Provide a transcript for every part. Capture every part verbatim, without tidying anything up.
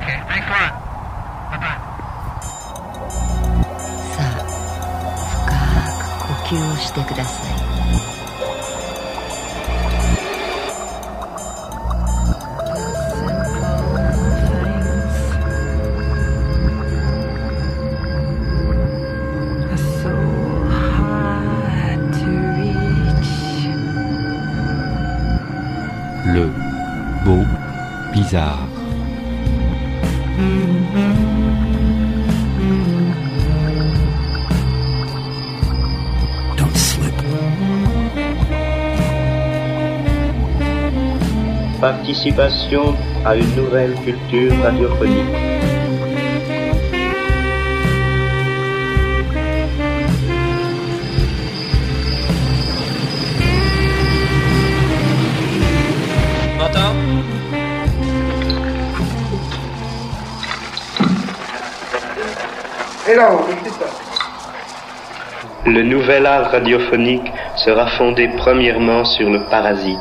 thanks a lot. Bye-bye. さあ、深く呼吸をしてください。 Le beau bizarre. Don't slip. Participation à une nouvelle culture radiophonique. Le nouvel art radiophonique sera fondé premièrement sur le parasite.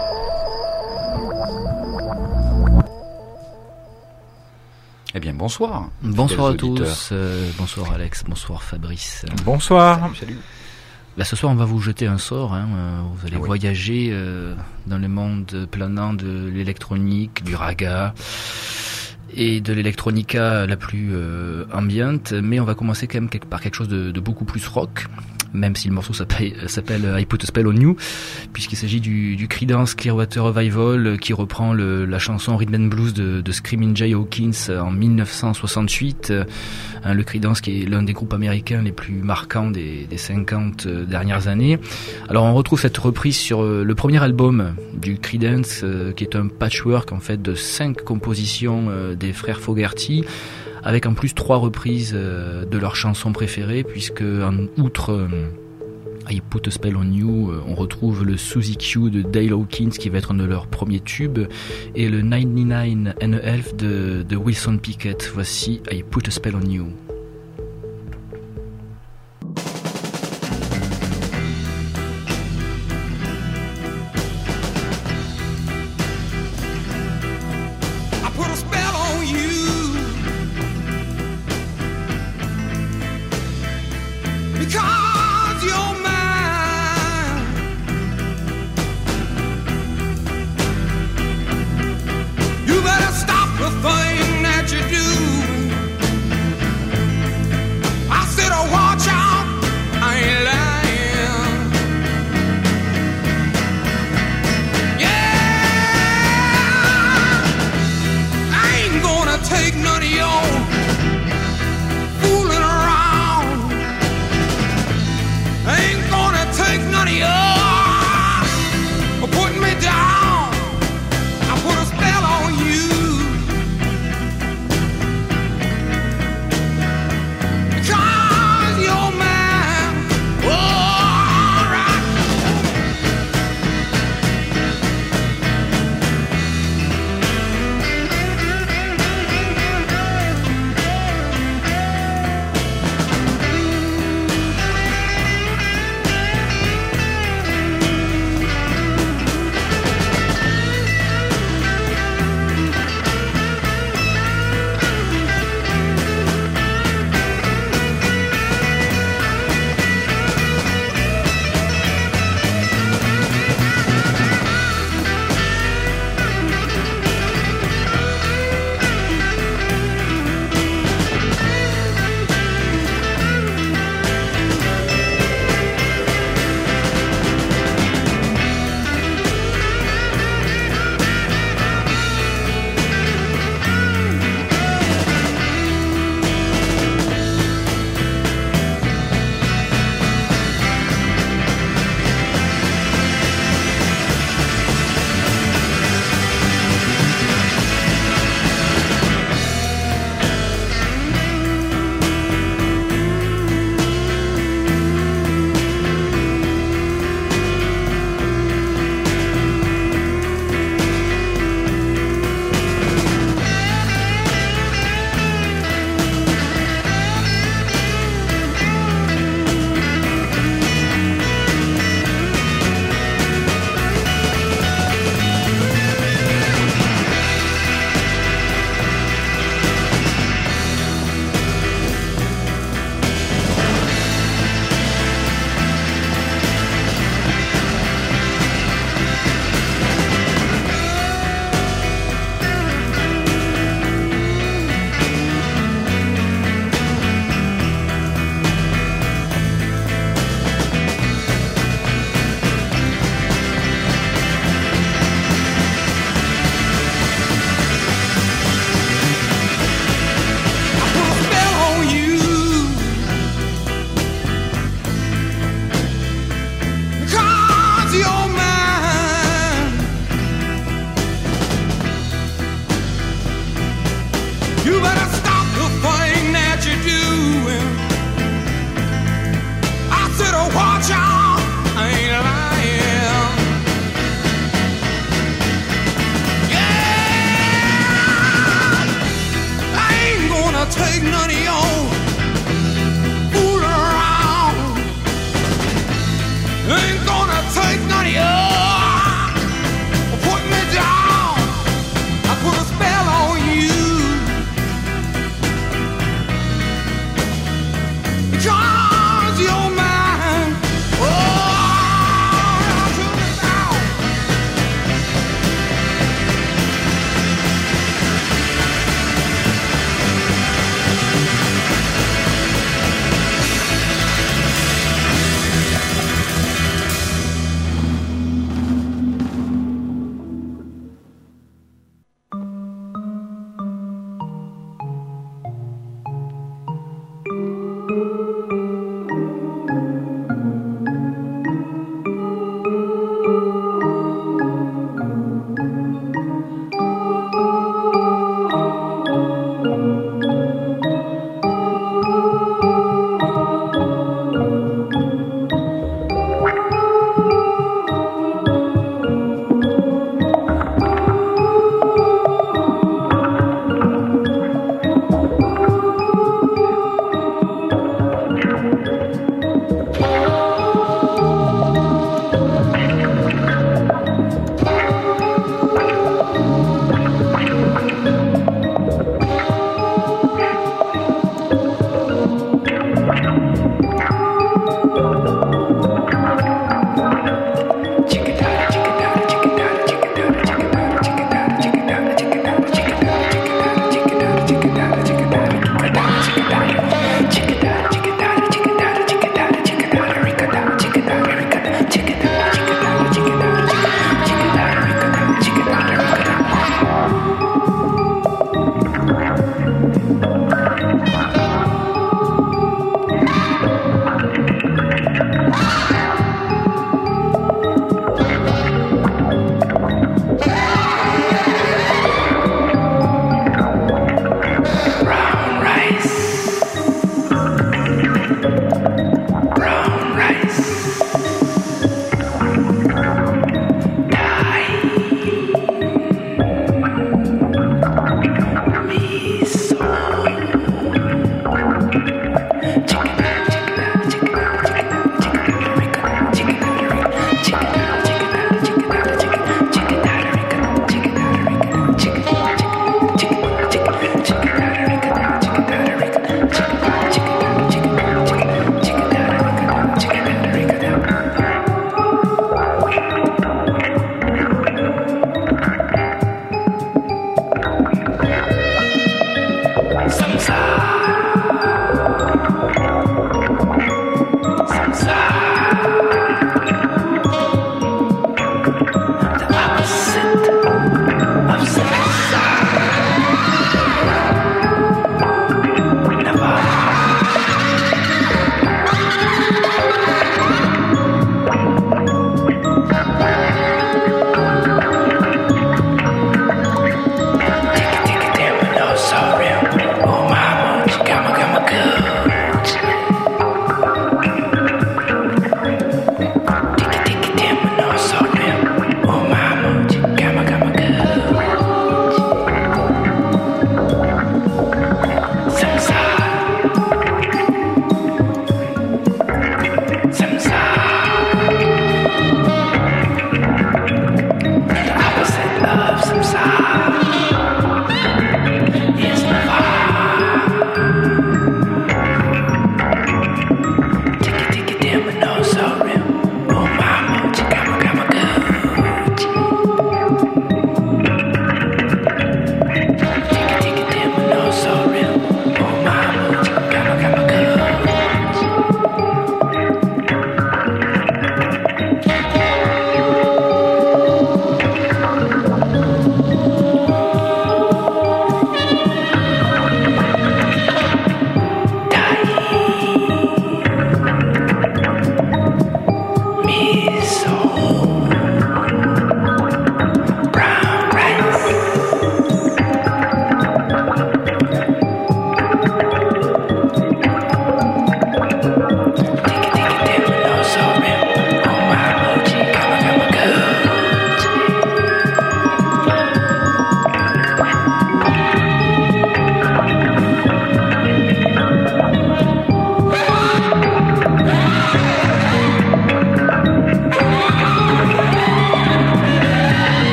Eh bien, bonsoir. Bonsoir à auditeurs. tous. Euh, bonsoir Alex. Bonsoir Fabrice. Bonsoir. Salut, salut. Là, ce soir, on va vous jeter un sort. Hein. Vous allez Ah oui. voyager euh, dans le monde planant de l'électronique, du raga et de l'électronica la plus euh, ambiante. Mais on va commencer quand même quelque, par quelque chose de, de beaucoup plus rock, même si le morceau s'appelle, s'appelle I Put a Spell on You, puisqu'il s'agit du, du Creedence Clearwater Revival qui reprend le, la chanson Rhythm and Blues de, de Screamin' Jay Hawkins en dix-neuf cent soixante-huit. Hein, le Creedence qui est l'un des groupes américains les plus marquants des, des cinquante dernières années. Alors on retrouve cette reprise sur le premier album du Creedence, euh, qui est un patchwork en fait de cinq compositions euh, des frères Fogerty, avec en plus trois reprises euh, de leurs chansons préférées, puisque en outre euh, I Put a Spell on You, euh, on retrouve le Suzy Q de Dale Hawkins qui va être un de leurs premiers tubes, et le ninety-nine and a Half de, de Wilson Pickett. Voici I Put a Spell on You. You better stop the thing that you do. You better stop the thing that you're doing. I said, oh, watch out, I ain't lying. Yeah, I ain't gonna take none of your fool around. Ain't gonna take none of your put me down. I put a spell on you. Because you're mine. Oh, took me down.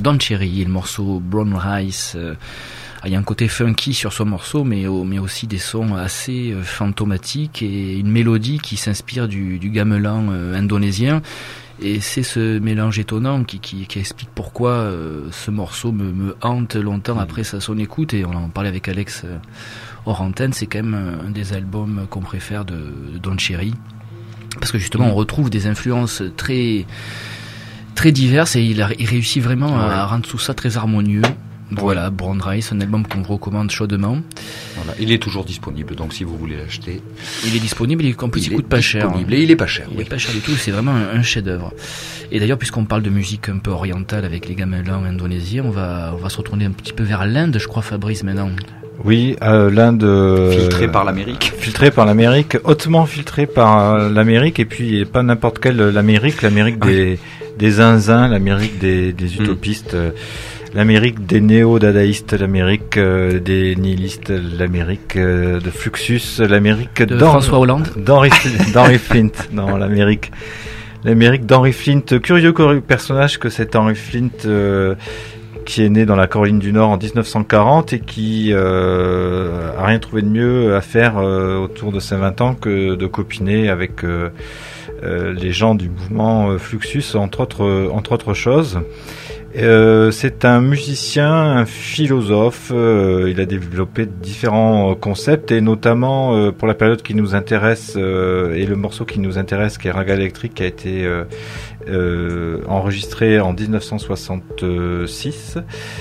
Don Cherry et le morceau Brown Rice. Euh, il y a un côté funky sur ce morceau, mais, mais aussi des sons assez euh, fantomatiques et une mélodie qui s'inspire du, du gamelan euh, indonésien. Et c'est ce mélange étonnant qui, qui, qui explique pourquoi euh, ce morceau me, me hante longtemps après sa son écoute. Et on en parlait avec Alex euh, hors antenne, c'est quand même un des albums qu'on préfère de, de Don Cherry. Parce que justement, on retrouve des influences très, très diverses et il, a, il réussit vraiment à, à rendre tout ça très harmonieux. Voilà, Brown Rice, un album qu'on vous recommande chaudement. Voilà, il est toujours disponible, donc si vous voulez l'acheter. Il est disponible et en plus il, il coûte pas cher. Hein. Et il est pas cher. Il oui. est pas cher du tout, c'est vraiment un, un chef-d'œuvre. Et d'ailleurs, puisqu'on parle de musique un peu orientale avec les gamelans indonésiens, on va, on va se retourner un petit peu vers l'Inde, je crois, Fabrice, maintenant. Oui, euh, l'Inde... Euh, filtré par l'Amérique. Filtré par l'Amérique, hautement filtré par euh, l'Amérique, et puis pas n'importe quelle l'Amérique, l'Amérique des, des zinzins, l'Amérique des, des utopistes, euh, l'Amérique des néo-dadaïstes, l'Amérique euh, des nihilistes, l'Amérique euh, de Fluxus, l'Amérique de François Hollande, d'Henry, d'Henry Flint, non, l'Amérique... L'Amérique d'Henry Flint, curieux personnage que cet Henry Flint... Euh, qui est né dans la Caroline du Nord en dix-neuf cent quarante et qui euh, a rien trouvé de mieux à faire euh, autour de ses vingt ans que de copiner avec euh, euh, les gens du mouvement euh, Fluxus, entre autres, euh, entre autres choses. Euh, c'est un musicien, un philosophe, euh, il a développé différents euh, concepts et notamment euh, pour la période qui nous intéresse euh, et le morceau qui nous intéresse qui est Raga Electric qui a été euh, euh, enregistré en dix-neuf cent soixante-six.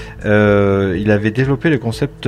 Euh, il avait développé le concept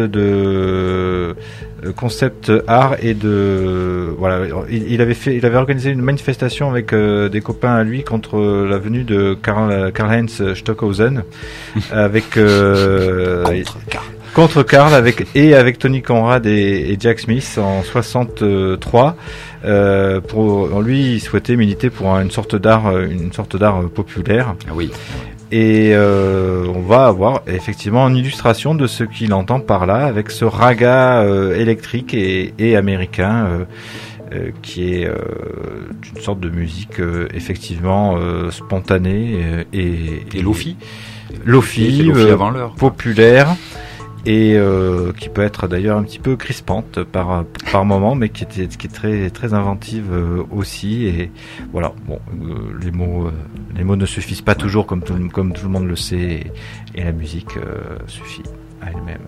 de concept art et de voilà il, il avait fait il avait organisé une manifestation avec euh, des copains à lui contre la venue de Karl Karl-Heinz Stockhausen avec euh, contre Karl contre Karl avec et avec Tony Conrad et, et Jack Smith en soixante-trois. Euh, pour lui, il souhaitait militer pour une sorte d'art, une sorte d'art populaire. Ah oui. Et euh, on va avoir effectivement une illustration de ce qu'il entend par là avec ce raga euh, électrique et, et américain euh, euh, qui est euh, une sorte de musique euh, effectivement euh, spontanée et, et, et lofi, lofi, lofi euh, avant l'heure, populaire. Et euh, qui peut être d'ailleurs un petit peu crispante par par moment, mais qui était qui est très très inventive euh, aussi. Et voilà, bon, euh, les mots euh, les mots ne suffisent pas toujours comme tout comme tout le monde le sait, et, et la musique euh, suffit à elle-même.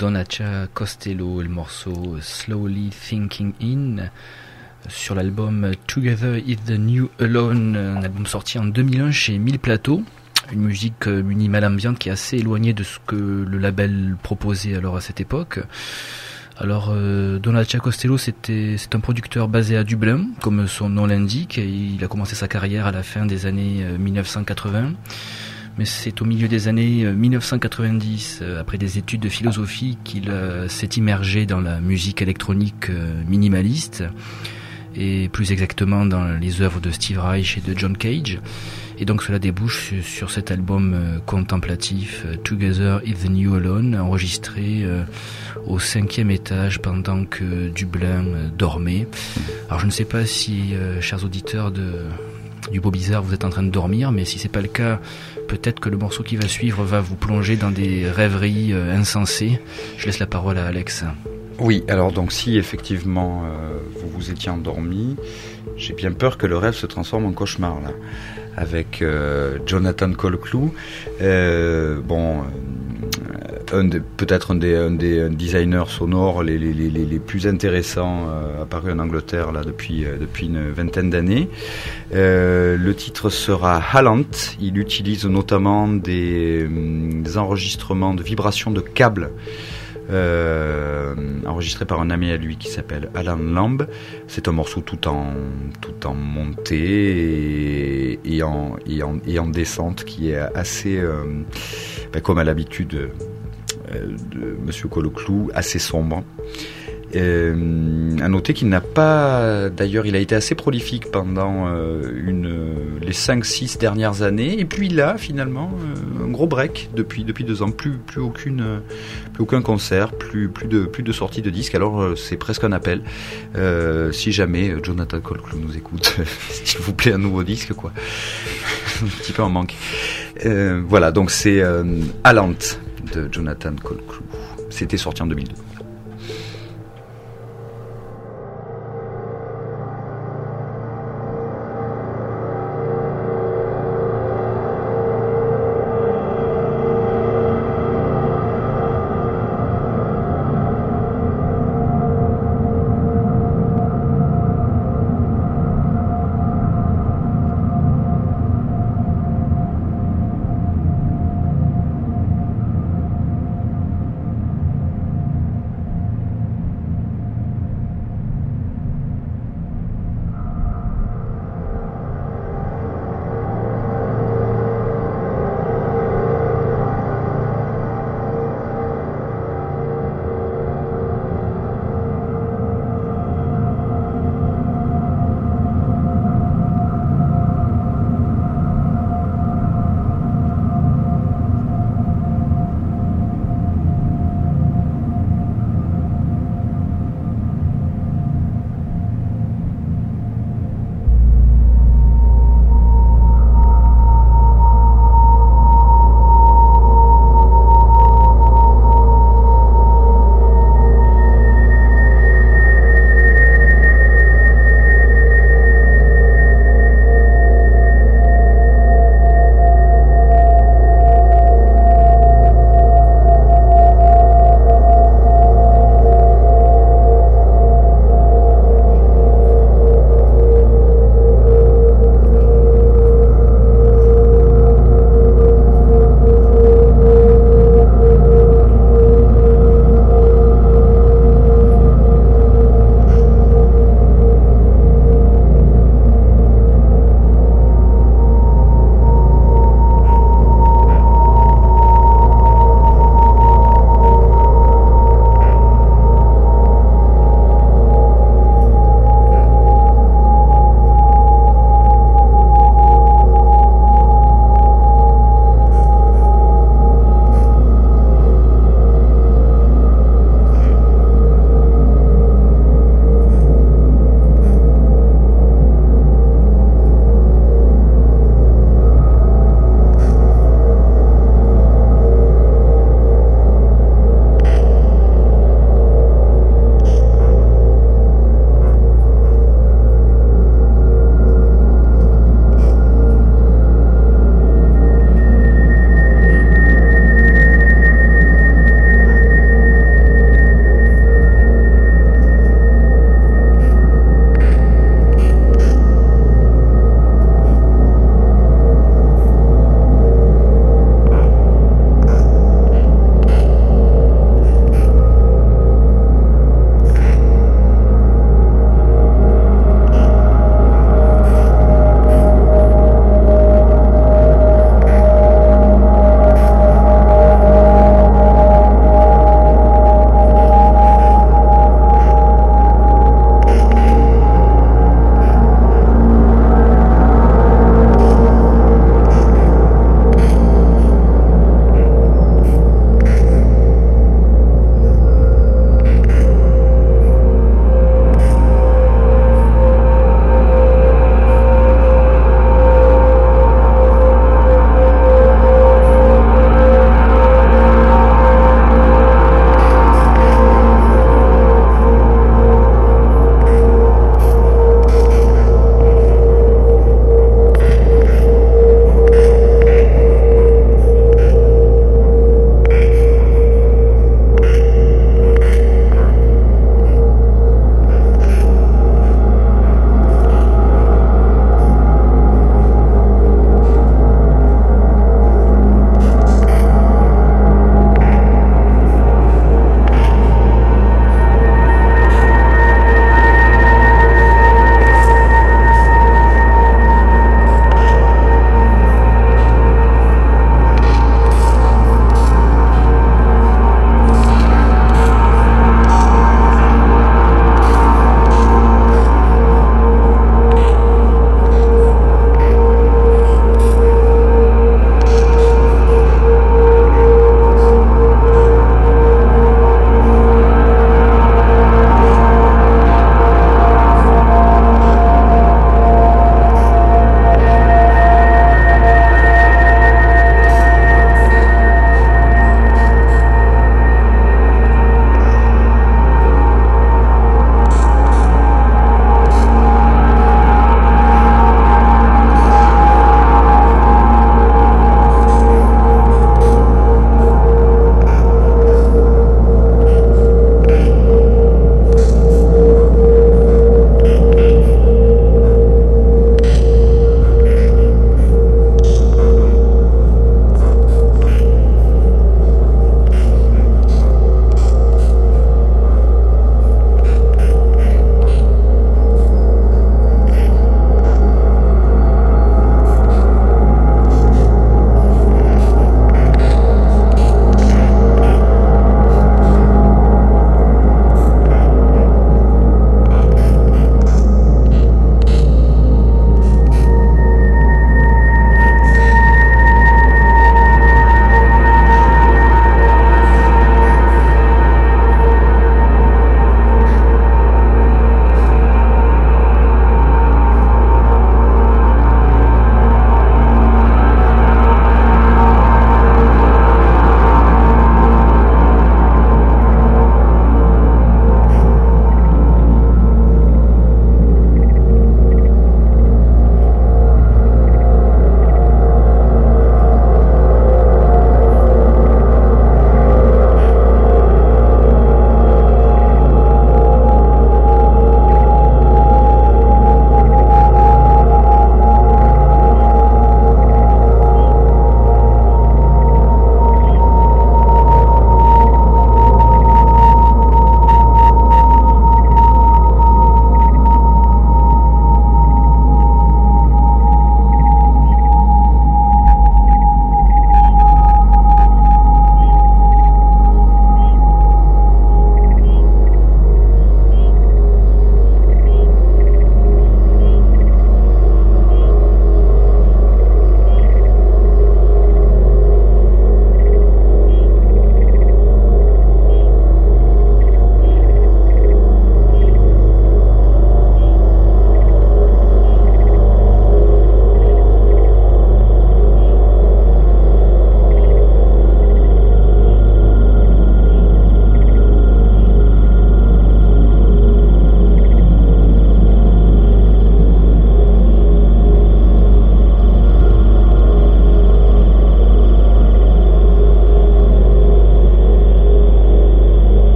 Donatia Costello et le morceau Slowly Thinking In sur l'album Together is the New Alone, un album sorti en deux mille un chez Mille Plateaux. Une musique minimale ambiante qui est assez éloignée de ce que le label proposait alors à cette époque. Alors euh, Donatia Costello, c'était c'est un producteur basé à Dublin, comme son nom l'indique. Il a commencé sa carrière à la fin des années dix-neuf cent quatre-vingts. Mais c'est au milieu des années dix-neuf cent quatre-vingt-dix, après des études de philosophie, qu'il euh, s'est immergé dans la musique électronique euh, minimaliste, et plus exactement dans les œuvres de Steve Reich et de John Cage. Et donc cela débouche sur, sur cet album euh, contemplatif euh, Together is the New Alone, enregistré euh, au cinquième étage pendant que Dublin euh, dormait. Alors je ne sais pas si, euh, chers auditeurs de du Beau Bizarre, vous êtes en train de dormir, mais si c'est pas le cas, peut-être que le morceau qui va suivre va vous plonger dans des rêveries euh, insensées. Je laisse la parole à Alex. Oui, alors donc si effectivement euh, vous vous étiez endormi, j'ai bien peur que le rêve se transforme en cauchemar là, avec euh, Jonathan Colclou, euh, bon, euh, un de, peut-être un des, un des designers sonores les, les, les, les plus intéressants euh, apparus en Angleterre là depuis euh, depuis une vingtaine d'années. Euh, le titre sera Hallant. Il utilise notamment des, des enregistrements de vibrations de câbles. Euh, enregistré par un ami à lui qui s'appelle Alan Lamb. C'est un morceau tout en tout en montée et, et en et en et en descente qui est assez euh, ben comme à l'habitude euh, de Monsieur Colclou, assez sombre. Euh, à noter qu'il n'a pas, d'ailleurs, il a été assez prolifique pendant euh, une, les cinq six dernières années, et puis là, finalement, euh, un gros break depuis depuis deux ans, plus plus aucune, plus aucun concert, plus plus de plus de sorties de disques. Alors euh, c'est presque un appel. Euh, si jamais Jonathan Colclou nous écoute, s'il vous plaît, un nouveau disque, quoi. Un petit peu en manque. Euh, voilà, donc c'est euh, Hallant de Jonathan Colclou. C'était sorti en deux mille deux.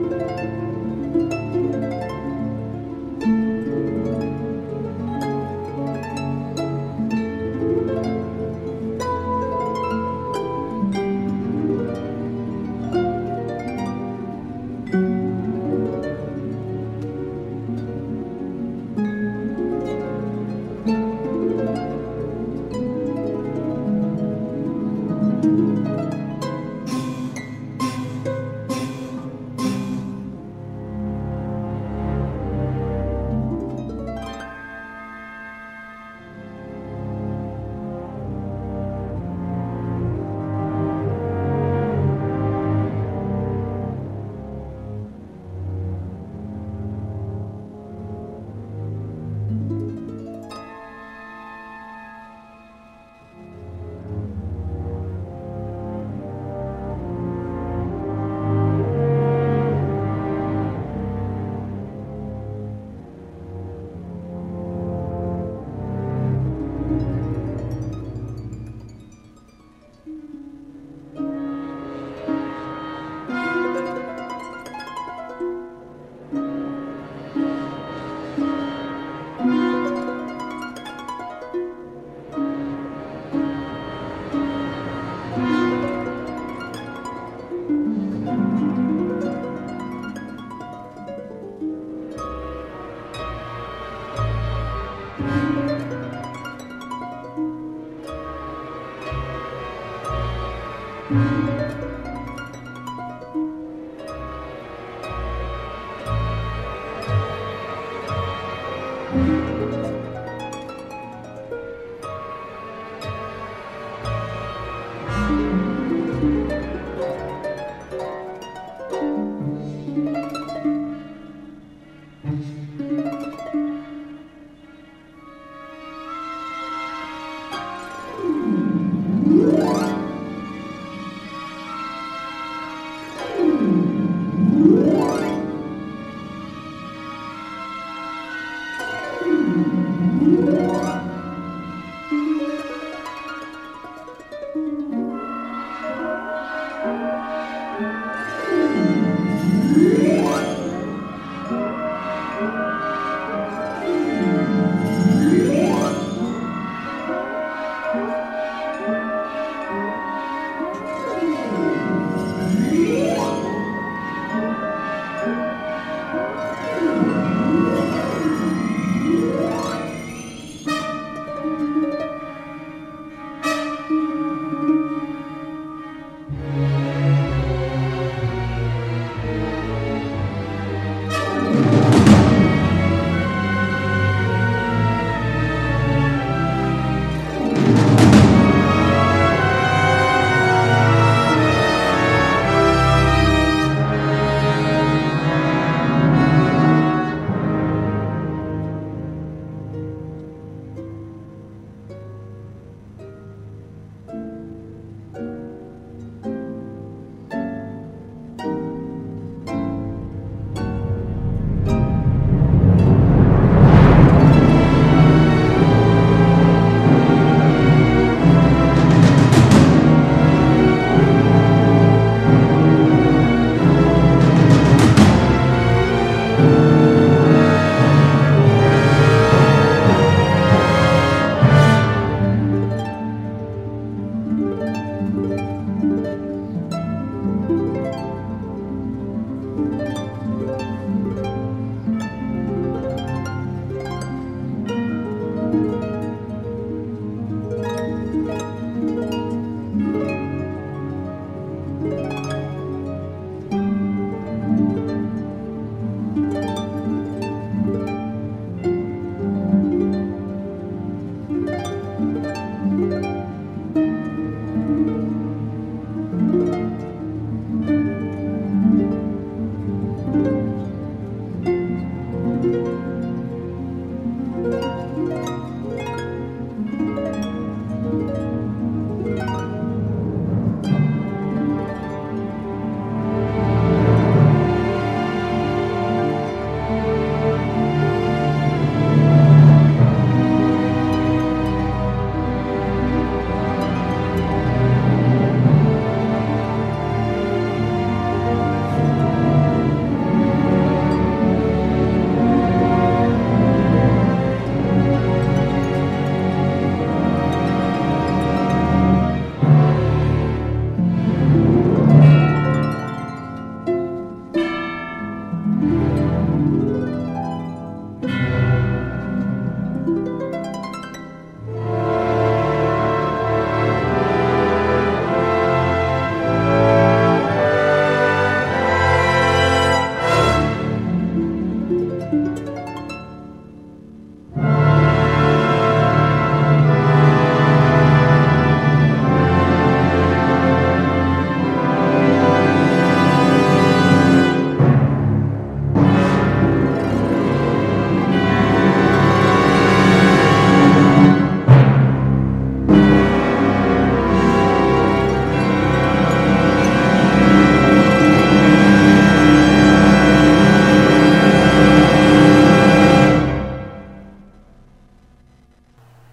Thank you.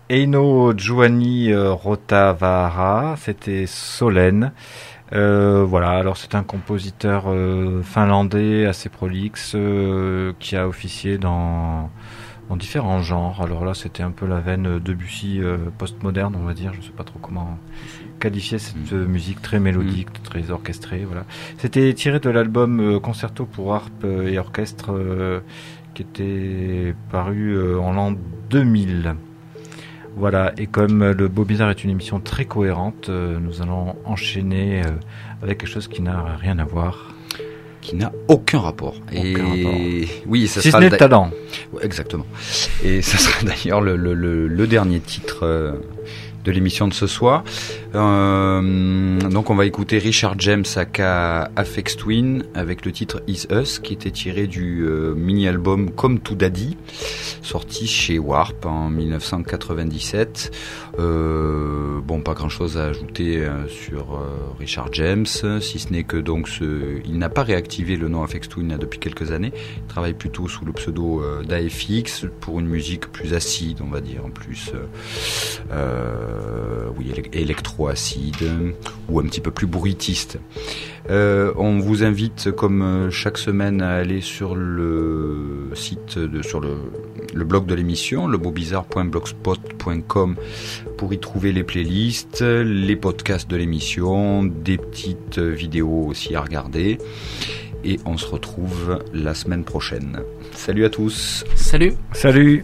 Eino Giovanni euh, Rotavara, c'était Solène. Euh, voilà, alors c'est un compositeur euh, finlandais assez prolixe euh, qui a officié dans, dans différents genres. Alors là, c'était un peu la veine Debussy euh, postmoderne, on va dire. Je ne sais pas trop comment qualifier cette mmh. musique très mélodique, mmh. très orchestrée. Voilà. C'était tiré de l'album euh, Concerto pour harpe et orchestre euh, qui était paru euh, en l'an deux mille. Voilà, et comme le Beau Bizarre est une émission très cohérente, euh, nous allons enchaîner euh, avec quelque chose qui n'a rien à voir. Qui n'a aucun rapport. Aucun et rapport. Oui, ça si sera ce n'est le talent. Ouais, exactement. Et ça sera d'ailleurs le, le, le, le dernier titre euh, de l'émission de ce soir. Euh, donc on va écouter Richard James aka Aphex Twin avec le titre Is Us qui était tiré du euh, mini-album Come to Daddy sorti chez Warp en dix-neuf cent quatre-vingt-dix-sept. Euh, bon, pas grand chose à ajouter euh, sur euh, Richard James, si ce n'est que donc ce, il n'a pas réactivé le nom Aphex Twin là, depuis quelques années. Il travaille plutôt sous le pseudo euh, d'A F X pour une musique plus acide, on va dire, plus euh, euh, oui, électro-acide ou un petit peu plus bruitiste. Euh, on vous invite, comme chaque semaine, à aller sur le site, de, sur le, le blog de l'émission, le beau bizarre point blogspot point com, pour y trouver les playlists, les podcasts de l'émission, des petites vidéos aussi à regarder. Et on se retrouve la semaine prochaine. Salut à tous. Salut. Salut.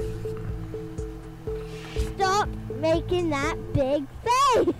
Stop making that big face.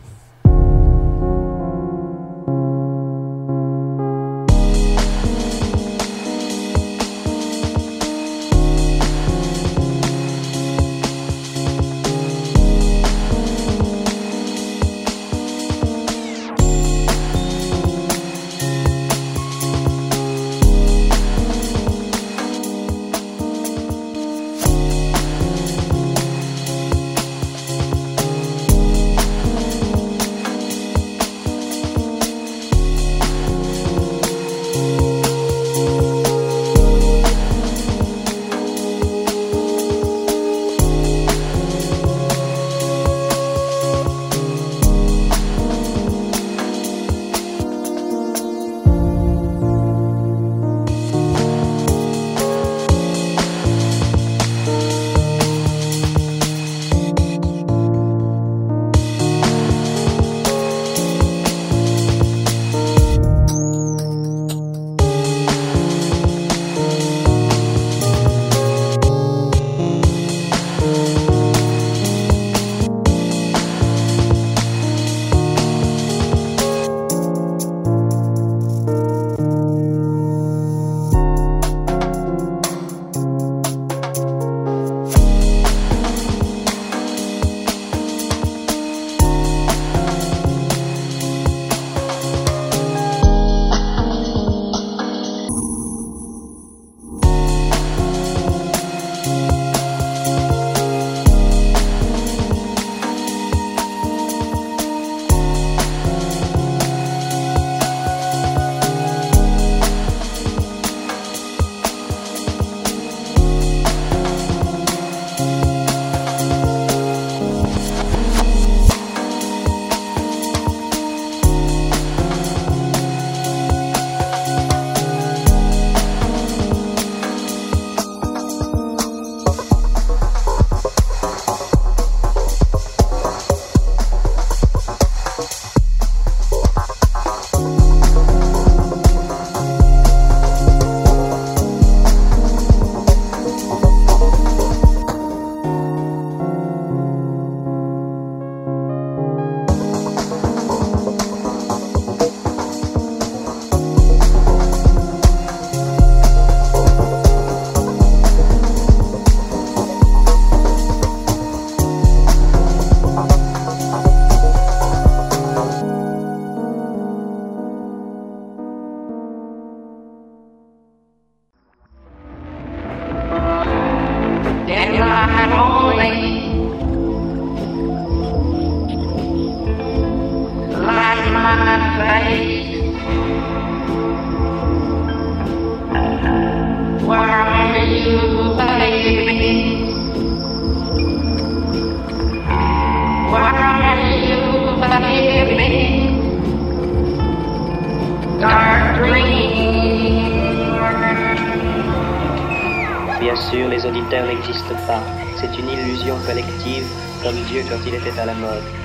Bien sûr, les auditeurs n'existent pas. C'est une illusion collective, comme Dieu quand il était à la mode.